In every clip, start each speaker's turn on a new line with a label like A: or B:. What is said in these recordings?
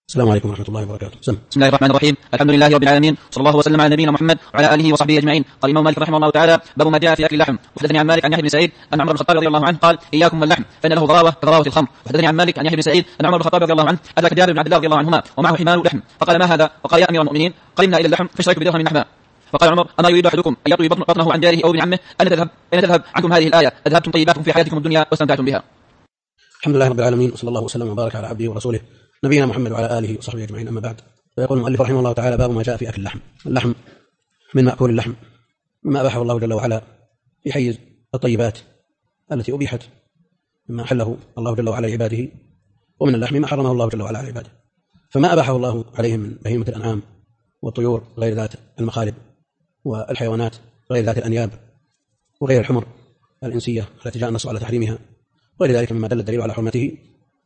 A: السلام عليكم ورحمة الله وبركاته.
B: بسم الله الرحمن الرحيم. الحمد لله رب العالمين، صلى الله وسلم على نبينا محمد وعلى آله وصحبه أجمعين. قال الإمام مالك رحمه الله تعالى: باب ما جاء في أكل اللحم. وحدثني عن مالك عن يحيى بن سعيد أن عمر بن الخطاب رضي الله عنه قال: إياكم واللحم فإن له ضراوة كضراوة الخمر. وحدثني عن مالك عن يحيى بن سعيد أن عمر بن الخطاب رضي الله عنه أدرك جابر بن عبد الله رضي الله عنهما ومعه حمار لحم، فقال: ما هذا؟ وقال: يا أمير المؤمنين، قدمنا إلى اللحم فاشترك بدرهم لحما. فقال عمر: أما يريد أحدكم أن يطوي بطنه عن جاره أو ابن عمه أن تذهب عنكم هذه الآية؟ أذهبتم طيباتكم في حياتكم الدنيا واستمتعتم بها.
A: الحمد لله رب العالمين، وصلى الله وسلم وبارك على عبده ورسوله نبينا محمد وعلى آله وصحبه أجمعين. أما بعد، فيقول المؤلف رحمه الله تعالى: باب ما جاء في أكل اللحم. اللحم من مأكول اللحم، مما أباحه الله جل وعلا في حيز الطيبات التي أبيحت، مما أحله الله جل وعلا لعباده، ومن اللحم ما حرمه الله جل وعلا على عباده. فما أباحه الله عليهم من بهيمة الأنعام والطيور غير ذات المخالب، والحيوانات غير ذات الأنياب، وغير الحمر الإنسية التي جاء النص على تحريمها، وغير ذلك مما دل الدليل على حرمته،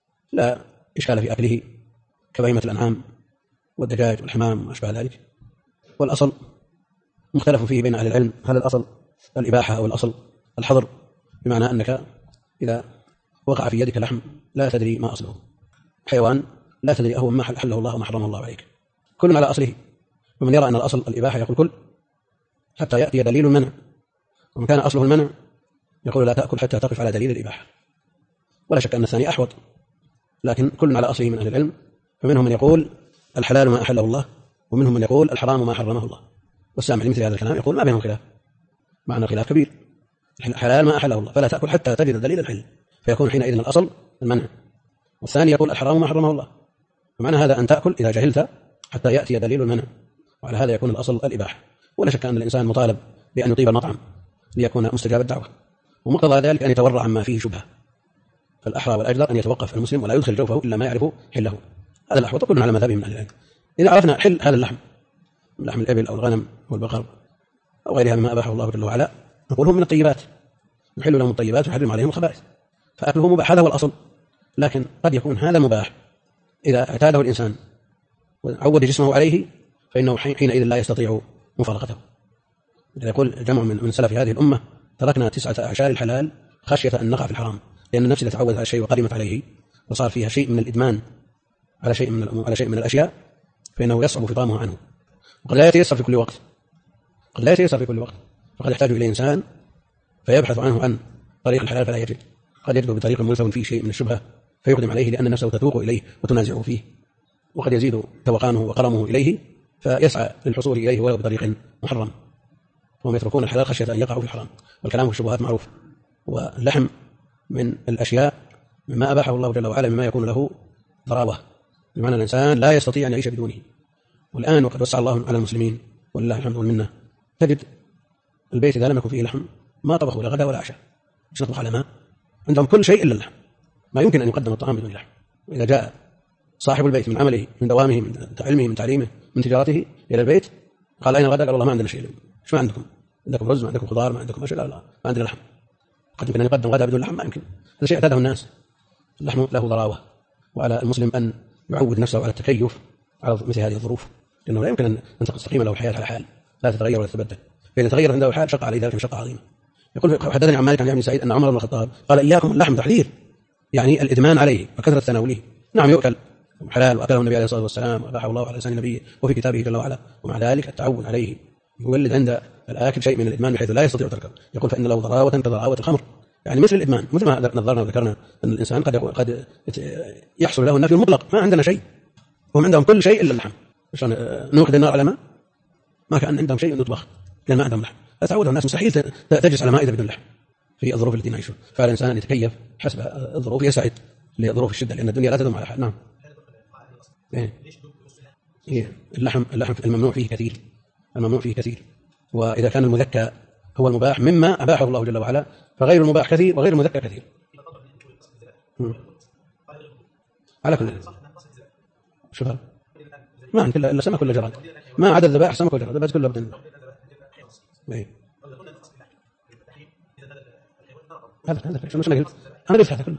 A: لا إشكال في أكله كبهيمة الأنعام والدجاج والحمام وأشبه ذلك. والأصل مختلف فيه بين أهل العلم، هل الأصل الإباحة أو الأصل الحظر، بمعنى أنك إذا وقع في يدك لحم لا تدري ما أصله، حيوان لا تدري أهو ما حله الله وما حرمه الله عليك، كل على أصله. ومن يرى أن الأصل الإباحة يقول كل حتى يأتي دليل المنع، ومن كان أصله المنع يقول لا تأكل حتى تقف على دليل الإباحة. ولا شك أن الثاني أحوط، لكن كل على أصله من أهل العلم. فمنهم من يقول الحلال ما أحله الله، ومنهم من يقول الحرام ما حرمه الله. والسامع لمثل هذا الكلام يقول ما بينهم خلاف، معنى خلاف كبير. الحلال ما أحله الله فلا تأكل حتى تجد دليل الحل، فيكون حينئذ الأصل المنع. والثاني يقول الحرام ما حرمه الله، فمعنى هذا أن تأكل إذا جهلت حتى يأتي دليل المنع، وعلى هذا يكون الأصل الإباحة. ولا شك أن الإنسان مطالب بأن يطيب المطعم ليكون مستجاب الدعوة، ومقتضى ذلك أن يتورع عما فيه شبهة. فالأحرى والأجدر أن يتوقف المسلم ولا يدخل جوفه إلا ما يعرف حله. هذا الأحوط، كلنا على مذهبه من أهل العلم. إذا عرفنا حل هذا اللحم من لحم الإبل أو الغنم والبقر أو غيرها مما أباحه الله جل وعلا، نقول هم من الطيبات، يحل لهم الطيبات ويحرم عليهم الخبائث، فأكله مباح، هذا هو الأصل. لكن قد يكون هذا مباح إذا اعتاده الإنسان وعود جسمه عليه، فإنه حينئذ لا يستطيع مفارقته. يقول جمع من سلف هذه الأمة: تركنا 9 أعشار الحلال خشية أن نقع في الحرام، لأن النفس إذا تعودت على الشيء وقدمت عليه وصار فيها شيء من الإدمان على شيء من الأشياء، فإنه يصعب فطامها عنه، وقد لا يتيسر في كل وقت، فقد يحتاج إلى إنسان فيبحث عنه عن طريق الحلال فلا يجد، قد يجده بطريق ملتوي فيه شيء من الشبهة فيقدم عليه، لأن نفسه تتوق إليه وتنازعه فيه، وقد يزيد توقانه وقرمه إليه فيسعى للحصول إليه ولو بطريق محرم، وهم يتركون الحلال خشية أن يقعوا في الحرام. والكلام في الشبهات معروف. واللحم من الأشياء مما أباحه الله جل وعلا مما يكون له ضراوة، بمعنى الإنسان لا يستطيع أن يعيش بدونه. والآن وقد وسع الله على المسلمين ولله الحمد والمنة، تجد البيت إذا لم يكن فيه لحم ما طبخوا لا غدا ولا عشاء، مش نطبخ على ماء، عندهم كل شيء إلا اللحم، ما يمكن أن يقدم الطعام بدون لحم. وإذا جاء صاحب البيت من عمله من دوامه من علمه من تعليمه من تجارته إلى البيت قال أين الغداء؟ قال والله ما عندنا شيء. إيش ما عندكم؟ عندكم رز، ما عندكم خضار، ما عندكم لا ما عندنا لحم. قد يمكن أن يقدم غداء بدون لحم؟ ما يمكن. هذا شيء اعتاده الناس. اللحم له ضراوة، وعلى المسلم أن يعود نفسه على التكيف على مثل هذه الظروف، لأنه لا يمكن أن تستقيم له الحياة على حال، لا تتغير ولا تتبدل. فإذا تغير عنده الحال شق عليه ذلك مشقة عظيمة. يقول حدثني عن مالك عن يحيى بن سعيد أن عمر بن الخطاب قال: إياكم اللحم، تحذير، يعني الإدمان عليه وكثرة تناوله. نعم يؤكل حلال، وأكله النبي عليه الصلاة والسلام وأباحه الله على لسان نبيه وفي كتابه جل وعلا، ومع ذلك التعود عليه يولد عند الآكل شيء من الإدمان بحيث لا يستطيع تركه. يقول فإن له ضراوة كضراوة الخمر، يعني مثل الإدمان، مثل ما نظرنا وذكرنا أن الإنسان قد يحصل له النفي المطلق، ما عندنا شيء، وهم عندهم كل شيء إلا اللحم. عشان نوقد النار على ما كان عندهم شيء يطبخ، لأن ما عندهم لحم. تعودوا الناس مستحيل تجلس على مائدة بدون لحم في الظروف التي نعيشها. فالإنسان يتكيف حسب الظروف، يسعد لظروف الشدة، لأن الدنيا لا تدوم على حال. نعم. اللحم الممنوع فيه كثير، وإذا كان المذكى هو المباح مما أباحه الله جل وعلا، فغير المباح كثير وغير المذكى كثير. على كل شوف ما عندك إلا سمك ولا جراد، ما عدا الذبائح سمك وجراد، بس كله بدنا. هذا شو أنا قلت؟ أنا قلت هذا كله.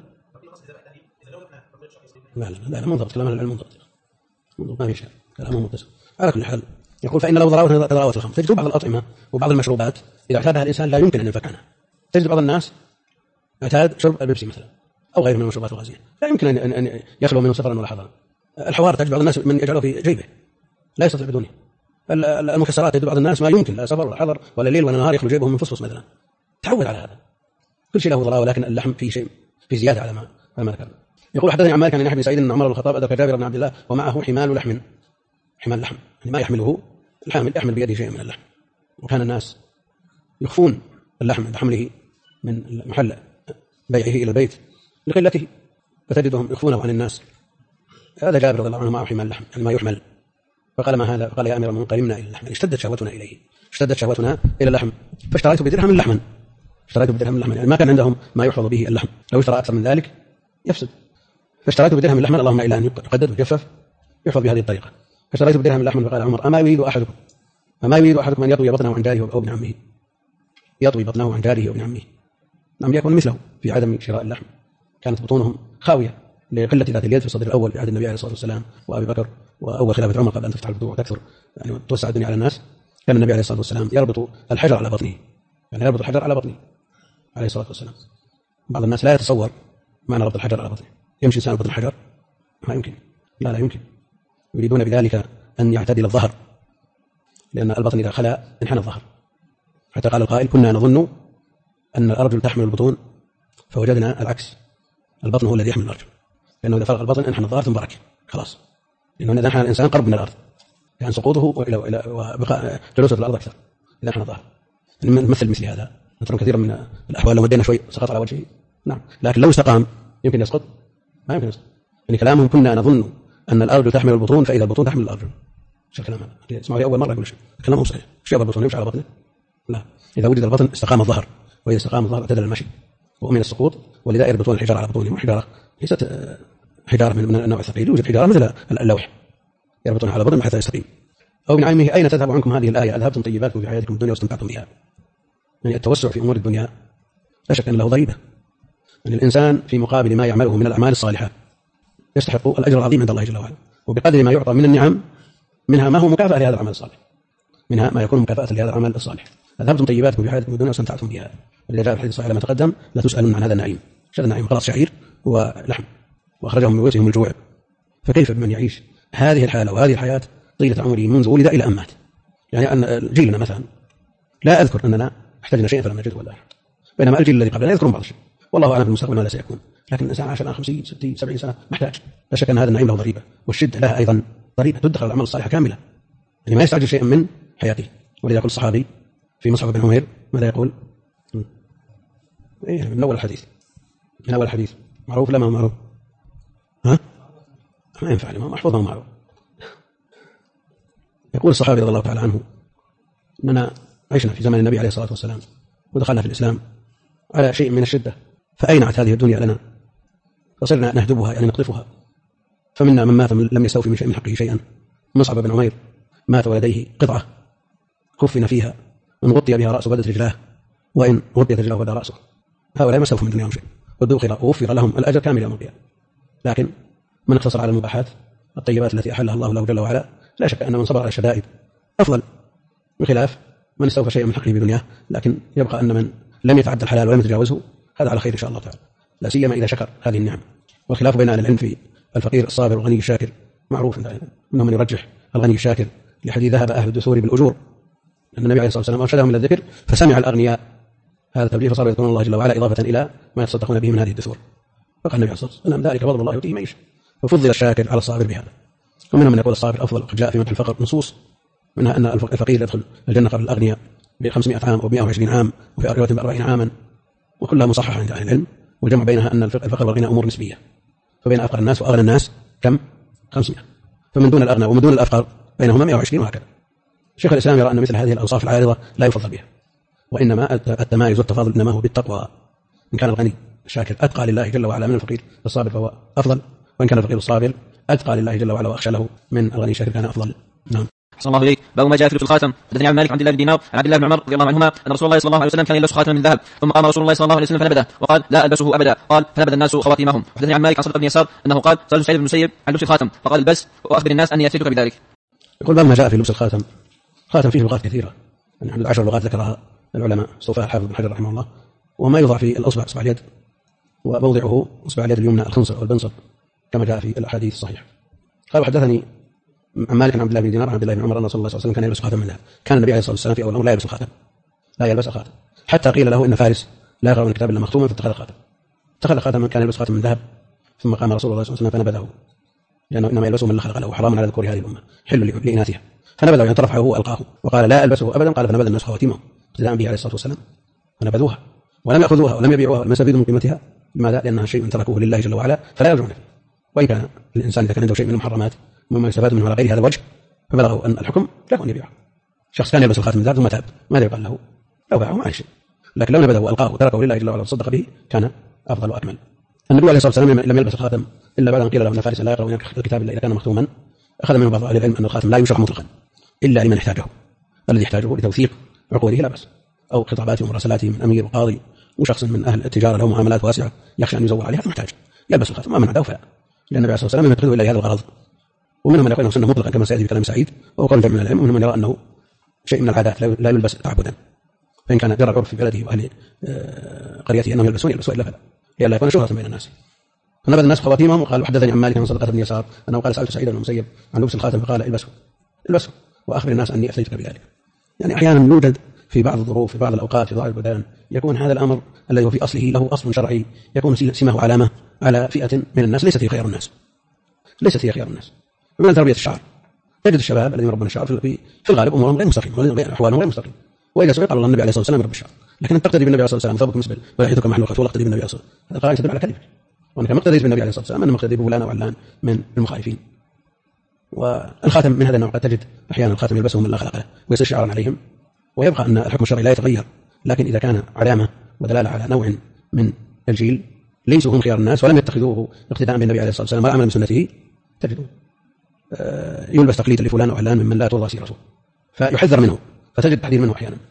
A: لا منضبط، كلام العلم منضبط، ما في شيء، كلامه متصل. على كل حال يقول فإن له ضراوة الخمر. تجد بعض الأطعمة وبعض المشروبات إذا اعتادها الإنسان لا يمكن أن ينفك عنها. تجد بعض الناس اعتاد شرب البيبسي مثلا أو غيره من المشروبات الغازية، لا يمكن أن يخلو منه سفرا ولا حضرا، الحوار تجد بعض الناس من يجعله في جيبه لا يستطيع بدونه. المكسرات تجد بعض الناس ما يمكن لا سفر ولا حضر ولا ليل ولا نهار يخرج جيبه من فصفص مثلا، تعود على هذا. كل شيء له ضراوة، ولكن اللحم فيه شيء في زيادة على ما ذكرنا. يقول حدثني عن مالك عن يحيى بن سعيد أن عمر بن الخطاب أدرك جابر بن عبد الله ومعه حمال لحم، حمال لحم يعني ما يحمله الحامل، يحمل بيده شيء من اللحم. وكان الناس يخفون اللحم عند حمله من محل بيعه إلى البيت لقلته، فتجدهم يخفونه عن الناس. هذا جابر رضي الله عنه معه حمال لحم يعني ما يحمل. فقال ما هذا؟ فقال يا أمير المؤمنين قرمنا إلى اللحم، اشتدت شهوتنا إليه، اشتدت شهوتنا إلى اللحم، فاشتريت بدرهم لحما، اشتريت بدرهم لحما يعني ما كان عندهم ما يحفظ به اللحم، لو اشترى أكثر من ذلك يفسد. فاشتريت بدرهم لحما، اللهم إلا أن يقدد ويجفف يحفظ بهذه الطريقة. فاشتريت بدرهم لحما. فقال عمر أما يريد أحدكم أن يطوي بطنه عن جاره أو ابن عمه، يطوي بطنه عن جاره أو ابن عمه، لم يكن مثله في عدم شراء اللحم. كانت بطونهم خاوية لقلة ذات اليد في الصدر الأول في عهد النبي عليه الصلاة والسلام وأبي بكر وأول خلافة عمر قبل أن تفتح البطوع وتكثر يعني توسع الدنيا على الناس. كان النبي عليه الصلاة والسلام يربط الحجر على بطنه، يعني يربط الحجر على بطنه عليه الصلاة والسلام. بعض الناس لا يتصور معنى ربط الحجر على بطنه، يمشي إنسان بطن الحجر ما يمكن، لا يمكن. يريدون بذلك أن يعتدل الظهر، لأن البطن إذا خلا انحنى الظهر. حتى قال القائل كنا نظن أن الأرجل تحمل البطون فوجدنا العكس، البطن هو الذي يحمل الأرجل، لأنه إذا فرغ البطن انحنى الظهر ثم برك خلاص، لأنه إذا انحنى الإنسان قرب من الأرض يعني سقوطه وبقاء جلوسه في الأرض أكثر إذا انحنى الظهر. مثل هذا نترى كثيرا من الأحوال لو مدينا شوي سقط على وجهه نعم، لكن لو استقام يمكن يسقط ما يمكن يسقط. يعني كلامهم كنا نظن أن الأرجل تحمل البطون فإذا البطون تحمل الأرجل. شو الكلام هذا؟ اسمعوا لي أول مرة أقول شيء كلامهم صحيح. شو البطون يمشي على بطنه؟ لا، إذا وجد البطن استقام الظهر، وإذا استقام الظهر اعتدل المشي ومن السقوط. ولذا يربطون الحجارة على بطونهم، حجارة ليست حجارة من النوع الثقيل، يوجد حجارة مثل اللوح يربطونها على بطن حتى يستقيم. أو من عيمه أين تذهب عنكم هذه الآية؟ أذهبتم طيباتكم في حياتكم الدنيا واستمتعتم بها. يعني التوسع في أمور الدنيا لا شك أن له ضريبة. يعني الإنسان في مقابل ما يعمله من الأعمال الصالحة يستحق الأجر العظيم عند الله جل وعلا، وبقدر ما يعطى من النعم منها ما هو مكافأة لهذا العمل الصالح، منها ما يكون مكافأة لهذا العمل الصالح. أذهبتم طيباتكم في حياتكم الدنيا واستمتعتم بها. ولذا جاء في الحديث الصحيح لما تقدم لا تسألون عن هذا النعيم. هذا النعيم خلاص شعير ولحم وأخرجهم من بيوتهم الجوع، فكيف بمن يعيش هذه الحالة وهذه الحياة طيلة عمره منذ ولد إلى أن مات؟ يعني أن جيلنا مثلا لا أذكر أننا احتجنا شيئا فلم نجده ولا، بينما الجيل الذي قبلنا يذكرون بعض الشيء والله أعلم في المستقبل ماذا سيكون. لكن الإنسان عاش الآن 50 60 70 سنة محتاج، لا شك أن هذا النعيم له ضريبة، والشدة لها أيضا ضريبة تدخل الأعمال الصالحة كاملة، يعني ما يستعجل شيئا من حياته. ولذا يقول الصحابي في مصعب بن عمير ماذا يقول؟ من أول الحديث، من أول الحديث معروف لا ما معروف؟ ها؟ ما ينفع ما محفوظ ما معروف. يقول الصحابي رضي الله تعالى عنه أننا عشنا في زمن النبي عليه الصلاة والسلام ودخلنا في الإسلام على شيء من الشدة، فأينعت هذه الدنيا لنا فصرنا نهدبها يعني نقطفها، فمنا من مات لم يستوفي من حقه شيئا. مصعب بن عمير مات ولديه قطعة كفن فيها من غطي بها رأسه بدت رجلاه، وإن غطيت رجلاه بدا رأسه. هؤلاء ما استوفوا من دنياهم شيء ووفر لهم الأجر كامل يوم القيامة. لكن من اقتصر على المباحات الطيبات التي أحلها الله له جل وعلا لا شك أن من صبر على الشدائد أفضل بخلاف من استوفى شيئا من حقه بدنياه، لكن يبقى أن من لم يتعدى الحلال ولم يتجاوزه هذا على خير إن شاء الله تعالى، لا سيما إذا شكر هذه النعم. والخلاف بين أهل العلم في الفقير الصابر والغني الشاكر معروف، منهم من يرجح الغني الشاكر لحديث ذهب أهل الدثور بالأجور، أن النبي عليه الصلاة والسلام أرشدهم إلى الذكر فسمع الأغنياء هذا التوجيه فصاروا يذكرون الله جل وعلا إضافة إلى ما يتصدقون به من هذه الدثور. فقال النبي عليه الصلاة والسلام ذلك فضل الله يؤتيه من يشاء، ففضل الشاكر على الصابر بهذا. ومنهم من يقول الصابر أفضل، وقد جاء في مدح الفقر نصوص منها أن الفقير يدخل الجنة قبل الأغنياء ب500 عام و120 عام وفي رواية ب40 عاما، وكلها مصححة عند أهل العلم، والجمع بينها أن الفقر والغنى أمور نسبية، فبين أفقر الناس وأغنى الناس كم 500، فمن دون الأغنى ومن دون الأفقر بينهما 120 وهكذا. شيخ الإسلام يرى أن مثل هذه الأوصاف العارضة لا يفضل بها، وإنما التمايز والتفاضل إنما هو بالتقوى. إن كان الغني الشاكر أتقى لله جل وعلا من الفقير الصابر فهو أفضل، وإن كان الفقير الصابر أتقى لله جل وعلا وأخشى له من الغني الشاكر كان أفضل. نعم.
B: صلى الله عليك. باب ما جاء في لبس الخاتم. حدثني عن مالك عن عبد الله بن دينار عن عبد الله بن عمر رضي الله عنهما ان رسول الله صلى الله عليه وسلم كان يلبس خاتما من ذهب، ثم قام رسول الله صلى الله عليه وسلم فنبذه وقال لا البسه ابدا، قال فنبذ الناس خواتيمهم. حدثني عن مالك عن صدق بن يسار انه قال سألت سعيد بن المسيب عن لبس الخاتم فقال البس واخبر الناس اني اتيتك بذلك.
A: يقول باب ما جاء في لبس الخاتم. خاتم فيه لغات كثيره، يعني 10 لغات ذكرها العلماء استوفاها الحافظ بن حجر رحمه الله. وما يوضع في الاصبع اصبع اليد، وموضعه اصبع اليد اليمنى الخنصر او البنصر كما جاء في الاحاديث الصحيحه. قال وحدثني عن مالك عن عبد الله بن دينار عن عبد الله بن عمر أن رسول الله صلى الله عليه وسلم كان يلبس خاتم من ذهب. كان النبي عليه الصلاة والسلام في أول الأمر لا يلبس الخاتم، لا يلبس الخاتم، حتى قيل له إن فارس لا يقرأ من الكتاب إلا مختوما فاتخذ خاتم. اتخذ خاتما كان يلبس خاتم من ذهب، ثم قام رسول الله صلى الله عليه وسلم فنبذه، لأنه إنما يلبسه من خلق له حرام على ذكور هذه الأمة حل لإناثها، فنبذه يعني رفعه وألقاه وقال لا ألبسه أبدا. قال فنبذ الناس خواتمهم ابتداء به عليه الصلاة والسلام فنبذوها ولم يأخذوها ولم يبيعوها ولم يستفيدوا من قيمتها. لماذا؟ لأنها شيء تركوه لله جل وعلا فلا يرجعون فيه. وإن كان الإنسان إذا كان عنده شيء من المحرمات مما يستفاد منه على غير هذا الوجه فبلغه أن الحكم له أن يبيعه. شخص كان يلبس الخاتم من ذهب ثم تاب، ماذا يقال له؟ لو باعه ما عليه شيء، لكن لو نبذه وألقاه وتركه لله جل وعلا وصدق به كان أفضل وأكمل. النبي عليه الصلاة والسلام لم يلبس الخاتم إلا بعد أن قيل له أن فارس لا يقرأ من الكتاب إلا إذا كان مختوما. أخذ منه بعض أهل العلم أن الخاتم لا يشرع مطلقا إلا لمن يحتاجه، الذي يحتاجه لتوثيق عقوده لا بأس، أو خطاباته ومراسلاته من أمير وقاضي وشخص من أهل التجارة له معاملات واسعة يخشى أن يزور عليها محتاج يلبس الخاتم. ما عداه فلا، لأن النبي عليه الصلاة والسلام لم يتخذه إلا لهذا الغرض. ومنهم من يقول أنه سنة مطلقا كما سيأتي بكلام سعيد وهو قول جمع من العلم، ومنهم من يرى أنه شيء من العادات لا يلبس تعبدا، فإن كان جرى العرف في بلده وأهل قريته أنهم يلبسون إلا فلا، لئلا يكون شهرة بين الناس. فنبذ الناس خواتيمهم. وقال وحدثني عن مالك عن صدقة بن يسار أنه قال سألت سعيد بن المسيب عن لبس الخاتم فقال البسه وأخبر الناس أني أفتيتك بذلك. يعني أحيانا يوجد في بعض الظروف في بعض الأوقات في بعض البلدان يكون هذا الأمر الذي هو في أصله له أصل شرعي يكون سمه علامة على فئة من الناس ليست هي خيار الناس، ليست هي خيار الناس. ومن تربية الشعر تجد الشباب الذين يربون الشعر في الغالب أمورهم غير مستقيمة، أحوالهم غير مستقيمة. وإذا سئل قال الله النبي عليه الصلاة والسلام يربي الشعر، لكن أن تقتدي بالنبي عليه الصلاة والسلام ثوبك مسبل ولحيتك محلوق ولا تقتدي بالنبي عليه الصلاة والسلام، هذا قائل يدل على كذب. وأنك ما اقتديت بالنبي عليه الصلاة والسلام أنما اقتدي بفلان وعلان من المخالفين. والخاتم من هذا النوع قد تجد أحيانا الخاتم يلبسه من لا خلق له ويصير شعارا عليهم، ويبقى أن الحكم الشرعي لا يتغير، لكن إذا كان علامة ودلالة على نوع من الجيل ليسوا هم خيار الناس ولم يتخذوه اقتداء بالنبي عليه الصلاة والسلام ولا عمل بسنته تجدوا يلبس تقليدا لفلان وعلان ممن لا ترضى سيرته فيحذر منه، فتجد تحذير منه أحيانا.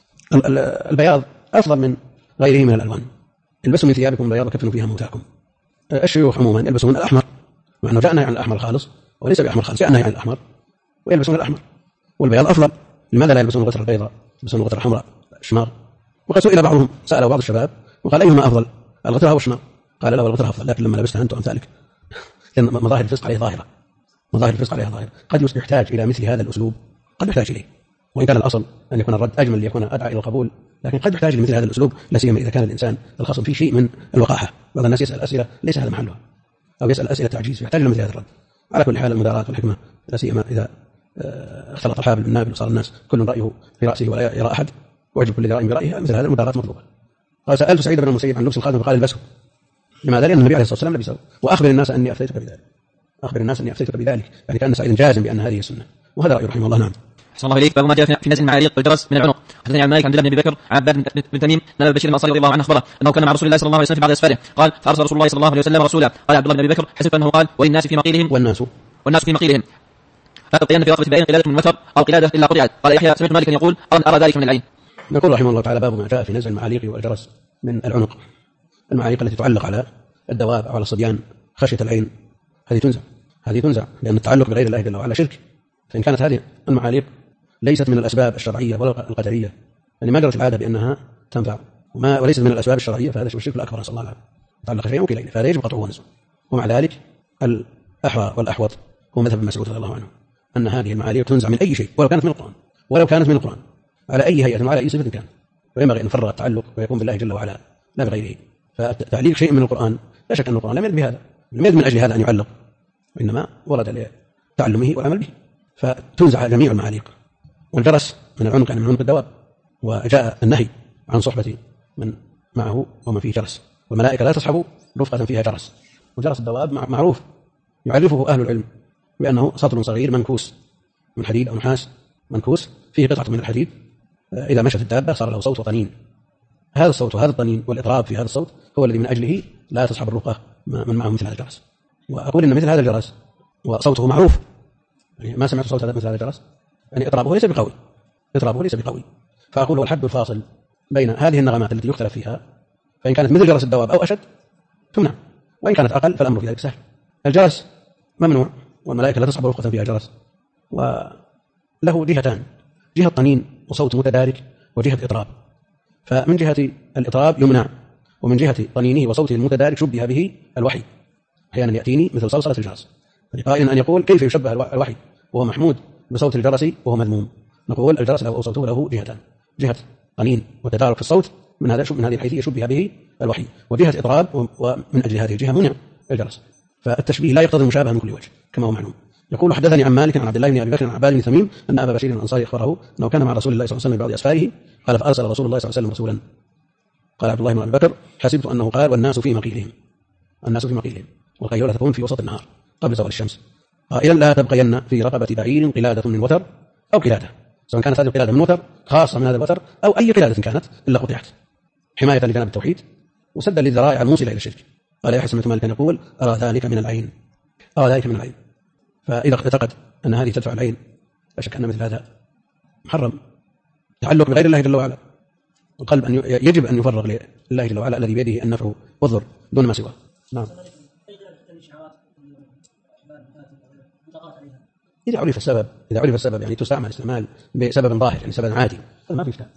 A: البياض أفضل من غيره من الألوان. البسوا من ثيابكم البياض وكفنوا فيها موتاكم. الشيوخ عموما يلبسون من الأحمر، مع أنه جاءنا عن الأحمر خالص وليس بأحمر خالص، جاءنا عن الأحمر ويلبسون الأحمر. والبياض أفضل، لماذا لا يلبسون الغترة البيضاء يلبسون الغترة الحمراء الشماغ؟ وقد سئل بعضهم سأل بعض الشباب وقال أيهما أفضل الغترة أو الشماغ؟ قال لا والغترة أفضل، لكن لما لبستها أنت وأمثالك لأن مظاهر الفسق عليه ظاهرة، مظاهر الفسق عليها ظاهرة. قد يحتاج إلى مثل هذا الأسلوب، قد يحتاج إليه، وإن كان الأصل أن يكون الرد أجمل ليكون أدعى إلى القبول، لكن قد يحتاج لمثل هذا الأسلوب، لا سيما إذا كان الإنسان الخصم فيه شيء من الوقاحة. بعض الناس يسأل أسئلة ليس هذا محلها، أو يسأل أسئلة تعجيز يحتاج إلى مثل هذا الرد. على كل حال المداراة والحكمة، لا سيما إذا اختلط الحابل بالنابل وصار الناس كل رأيه في رأسه ولا يرى أحد ويعجب كل رأي برأيه، مثل هذا المداراة مطلوبة. قال سألت سعيد بن المسيب عن لبس الخاتم فقال البسه. لماذا؟ لأن النبي عليه الصلاة والسلام لبسه، وأخبر الناس أني أفتيتك بذلك، أخبر الناس أني أفتيتك بذلك، يعني كان سعيد جازم بأن هذه السنة، وهذا رأي رحمه الله. نعم.
B: أحسن الله إليك. باب ما جاء في نزع المعاليق والجرس من العنق. حدثني عن مالك عن عبد الله بن بكر عن عباد بن تميم أن بشير الأنصاري رضي الله عنه أخبره أنه كان مع رسول الله صلى الله عليه وسلم في بعض أسفاره، قال فأرسل رسول الله صلى الله عليه وسلم رسولا، قال عبد الله بن بكر حسبت أنه قال والناس في مقيلهم والناس في مقيلهم لا تطيان في رقبة بائن قلادة من وتر أو قلادة إلا قطعت. قال يحيى سمعت مالكا يقول أرى ذلك من العين.
A: نقول رحمه الله تعالى باب ما جاء في نزع المعاليق والجرس من العنق. المعاليق التي تعلق على الدواب أو على الصبيان خشية العين هذه تنزع لأن التعلق بغير الله جل وعلا شرك. فإن كانت هذه المعاليق ليست من الأسباب الشرعية ولا القدرية، يعني ما جرت العادة بأنها تنفع وليست من الأسباب الشرعية، فهذا الشرك الأكبر نسأل الله العافية. تعلق شيء وكيل فهذا يجب قطعه ونزعه. ومع ذلك الأحرى والأحوط هو مذهب ابن مسعود رضي الله عنه أن هذه المعاليق تنزع من أي شيء ولو كانت من القرآن على أي هيئة وعلى أي صفة كان، وينبغي أن نفرغ التعلق ويكون بالله جل وعلا لا بغيره. فتعليق شيء من القرآن لا شك أن القرآن لم يرد بهذا، لم يرد من أجل هذا أن يعلق، وإنما ورد لتعلمه والعمل به، فتنزع جميع المعاليق. والجرس من العنق يعني من عنق الدواب، وجاء النهي عن صحبة من معه ومن فيه جرس، والملائكة لا تصحب رفقة فيها جرس. وجرس الدواب معروف يعرفه أهل العلم بأنه سطر صغير منكوس من حديد أو نحاس منكوس فيه قطعة من الحديد، إذا مشت الدابة صار له صوت وطنين. هذا الصوت وهذا الطنين والإضراب في هذا الصوت هو الذي من أجله لا تصحب الرفقة من معه مثل هذا الجرس. وأقول إن مثل هذا الجرس وصوته معروف، يعني ما سمعت صوت مثل هذا الجرس، يعني إضرابه ليس بقوي. فأقول الحد الفاصل بين هذه النغمات التي يختلف فيها، فإن كانت مثل جرس الدواب أو أشد تمنع، وإن كانت أقل فالأمر في ذلك سهل. الجرس ممنوع والملائكة لا تصحب رفقة فيها جرس، وله جهتان، جهة طنين وصوت متدارك وجهة إطراب. فمن جهة الإطراب يمنع، ومن جهة طنينه وصوته المتدارك شبه به الوحي، أحيانا يأتيني مثل صلصلة الجرس، لقائل أن يقول كيف يشبه الوحي وهو محمود بصوت الجرس وهو مذموم؟ نقول الجرس له صوته له جهتان، جهة قنين وتدارك في الصوت من هذه الحيثية شبه به الوحي، وجهة إطراب ومن أجل هذه الجهة منع الجرس. فالتشبيه لا يقتضي المشابهة من كل وجه كما هو معلوم. يقول حدثني عن مالك عن عبد الله بن أبي بكر عن عباد بن تميم أن أبا بشير الأنصاري أخبره أنه كان مع رسول الله صلى الله عليه وسلم في بعض أسفاره، قال فأرسل رسول الله صلى الله عليه وسلم رسولا. قال عبد الله بن أبي بكر حسبت أنه قال والناس في مقيلهم، الناس في مقيلهم، والقيلولة تكون في وسط النهار قبل زوال الشمس، قائلا لا تبقين في رقبة بعير قلادة من وتر أو قلادة، سواء كانت هذه القلادة من وتر خاصة من هذا الوتر أو أي قلادة كانت إلا قطعت، حماية لجانب التوحيد وسدا للذرائع الموصلة إلى الشرك. قال يحيى بن مالك يقول أرى ذلك من العين، أرى ذلك من العين. فإذا اعتقد أن هذه تدفع العين لا شك أن مثل هذا محرم، تعلق بغير الله جل وعلا. القلب يجب أن يفرغ لله جل وعلا الذي بيده النفع والضر دون ما سواه. نعم. إذا عرف السبب يعني تستعمل استعمال بسبب ظاهر يعني سبب عادي هذا ما في إشكال،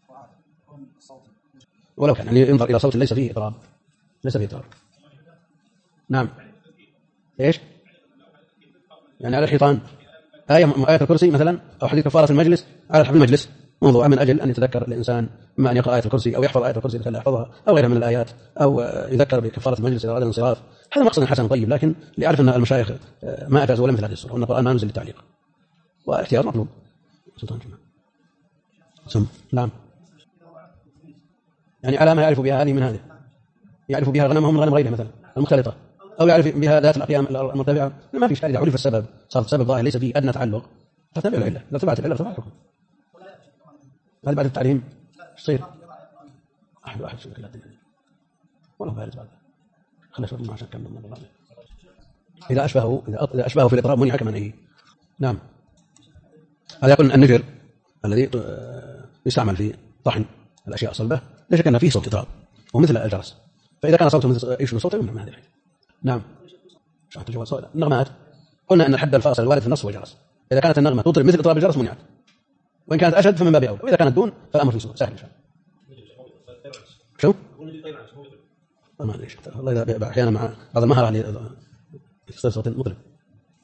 A: ولو كان يعني ينظر إلى صوت ليس فيه إضراب، ليس فيه إضراب. نعم. إيش؟ يعني على الحيطان آية الكرسي مثلا أو حديث كفارة المجلس على الحب المجلس موضوع من أجل أن يتذكر الإنسان إما أن يقرأ آية الكرسي أو يحفظ آية الكرسي إذا يحفظها أو غيرها من الآيات أو يذكر بكفارة المجلس إذا أراد الانصراف. هذا مقصد حسن طيب، لكن ليعرف أن المشايخ ما أجازوا ولا مثل هذه الصورة، وأن القرآن ما نزل للتعليق، واحتياط مطلوب. نعم. يعني علامة يعرف بها هذه من هذه، يعرف بها غنمهم من غنم غيرها مثلا المختلطة، أو يعرف بها ذات الأقيام المرتفعة، ما في إشكال. إذا عرف السبب صار السبب ظاهر ليس فيه أدنى تعلق فتتبع العلة، إذا تبعت العلة تبع الحكم. هذا بعد التعليم يصير واحد شو كذا والله بارد بعد خلنا شوف عشان كم من الله. إذا أشبهه في الإضراب منع كمنعه. نعم. هذا يكون النجر الذي يستعمل في طحن الأشياء الصلبة لا شك أن فيه صوت إضراب ومثل الجرس، فإذا كان صوته مثل يشبه صوته يمنع من هذه الحاجة. نعم. شرحت الجواب صوت النغمات قلنا أن الحد الفاصل الوارد في النص هو الجرس، إذا كانت النغمة تضرب مثل إضراب الجرس منعت، وإن كانت أشد فمن باب أولى، وإذا كانت دون فالأمر في سهل إن شاء الله. شو؟ ما أدري والله إذا أحيانا مع بعض المهرة اللي يصير صوت مطرب.